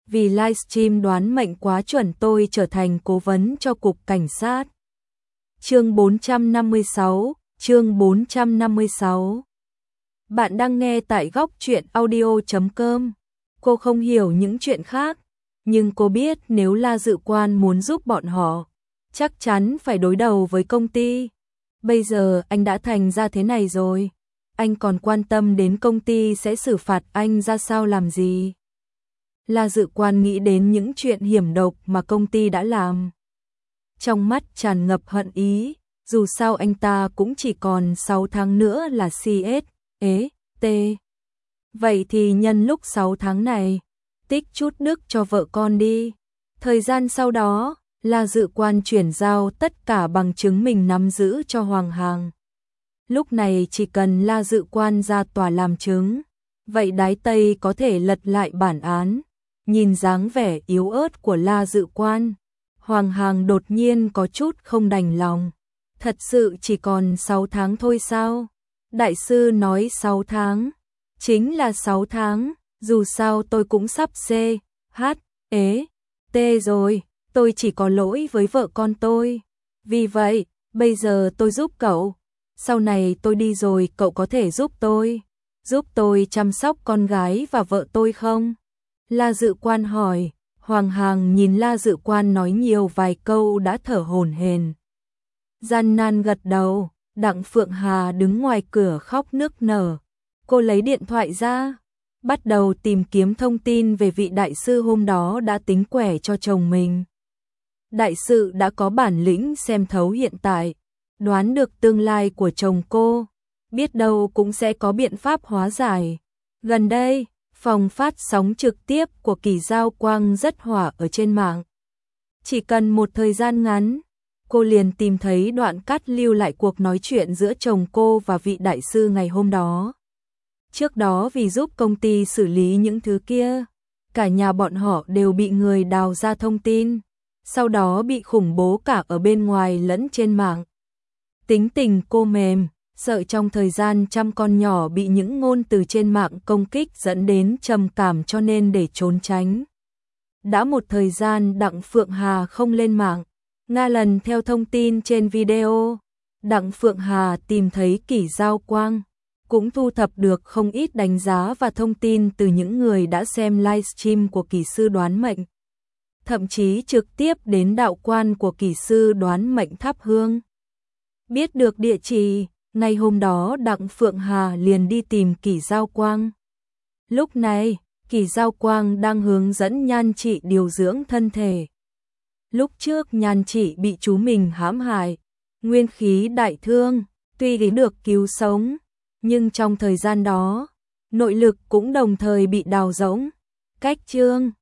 vì livestream đoán mệnh quá chuẩn tôi trở thành cố vấn cho cục cảnh sát. Chương 456. Bạn đang nghe tại góc truyện audio.com. Cô không hiểu những chuyện khác, nhưng cô biết nếu La Dự Quan muốn giúp bọn họ, chắc chắn phải đối đầu với công ty. Bây giờ anh đã thành ra thế này rồi, anh còn quan tâm đến công ty sẽ xử phạt anh ra sao làm gì? La Dự Quan nghĩ đến những chuyện hiểm độc mà công ty đã làm. Trong mắt tràn ngập hận ý, dù sao anh ta cũng chỉ còn 6 tháng nữa là CSET. Vậy thì nhân lúc 6 tháng này, tích chút đức cho vợ con đi. Thời gian sau đó, La Dự Quan chuyển giao tất cả bằng chứng mình nắm giữ cho Hoàng Hàng. Lúc này chỉ cần La Dự Quan ra tòa làm chứng, vậy Đái Tây có thể lật lại bản án. Nhìn dáng vẻ yếu ớt của La Dự Quan, Hoàng Hàng đột nhiên có chút không đành lòng. Thật sự chỉ còn 6 tháng thôi sao? Đại sư nói 6 tháng, chính là 6 tháng, dù sao tôi cũng sắp CHET rồi, tôi chỉ có lỗi với vợ con tôi. Vì vậy, bây giờ tôi giúp cậu, sau này tôi đi rồi cậu có thể giúp tôi chăm sóc con gái và vợ tôi không? La Dự Quan hỏi. Hoàng Hàng nhìn La Dự Quan nói nhiều vài câu đã thở hổn hển. Gian nan gật đầu. Đặng Phượng Hà đứng ngoài cửa khóc nức nở. Cô lấy điện thoại ra, bắt đầu tìm kiếm thông tin về vị đại sư hôm đó đã tính quẻ cho chồng mình. Đại sư đã có bản lĩnh xem thấu hiện tại, đoán được tương lai của chồng cô, biết đâu cũng sẽ có biện pháp hóa giải. Gần đây, phòng phát sóng trực tiếp của Kỳ Giao Quang rất hỏa ở trên mạng. Chỉ cần một thời gian ngắn, cô liền tìm thấy đoạn cắt lưu lại cuộc nói chuyện giữa chồng cô và vị đại sư ngày hôm đó. Trước đó vì giúp công ty xử lý những thứ kia, cả nhà bọn họ đều bị người đào ra thông tin, sau đó bị khủng bố cả ở bên ngoài lẫn trên mạng. Tính tình cô mềm, sợ trong thời gian chăm con nhỏ bị những ngôn từ trên mạng công kích dẫn đến trầm cảm cho nên để trốn tránh. Đã một thời gian Đặng Phượng Hà không lên mạng, Nga lần theo thông tin trên video, Đặng Phượng Hà tìm thấy Kỳ Giao Quang, cũng thu thập được không ít đánh giá và thông tin từ những người đã xem livestream của kỳ sư đoán mệnh. Thậm chí trực tiếp đến đạo quan của kỳ sư đoán mệnh thắp hương. Biết được địa chỉ, ngày hôm đó Đặng Phượng Hà liền đi tìm Kỳ Giao Quang. Lúc này, Kỳ Giao Quang đang hướng dẫn Nhan Trị điều dưỡng thân thể. Lúc trước Nhan Trị bị chú mình hãm hại, nguyên khí đại thương, tuy ý được cứu sống, nhưng trong thời gian đó, nội lực cũng đồng thời bị đào rỗng. Cách chương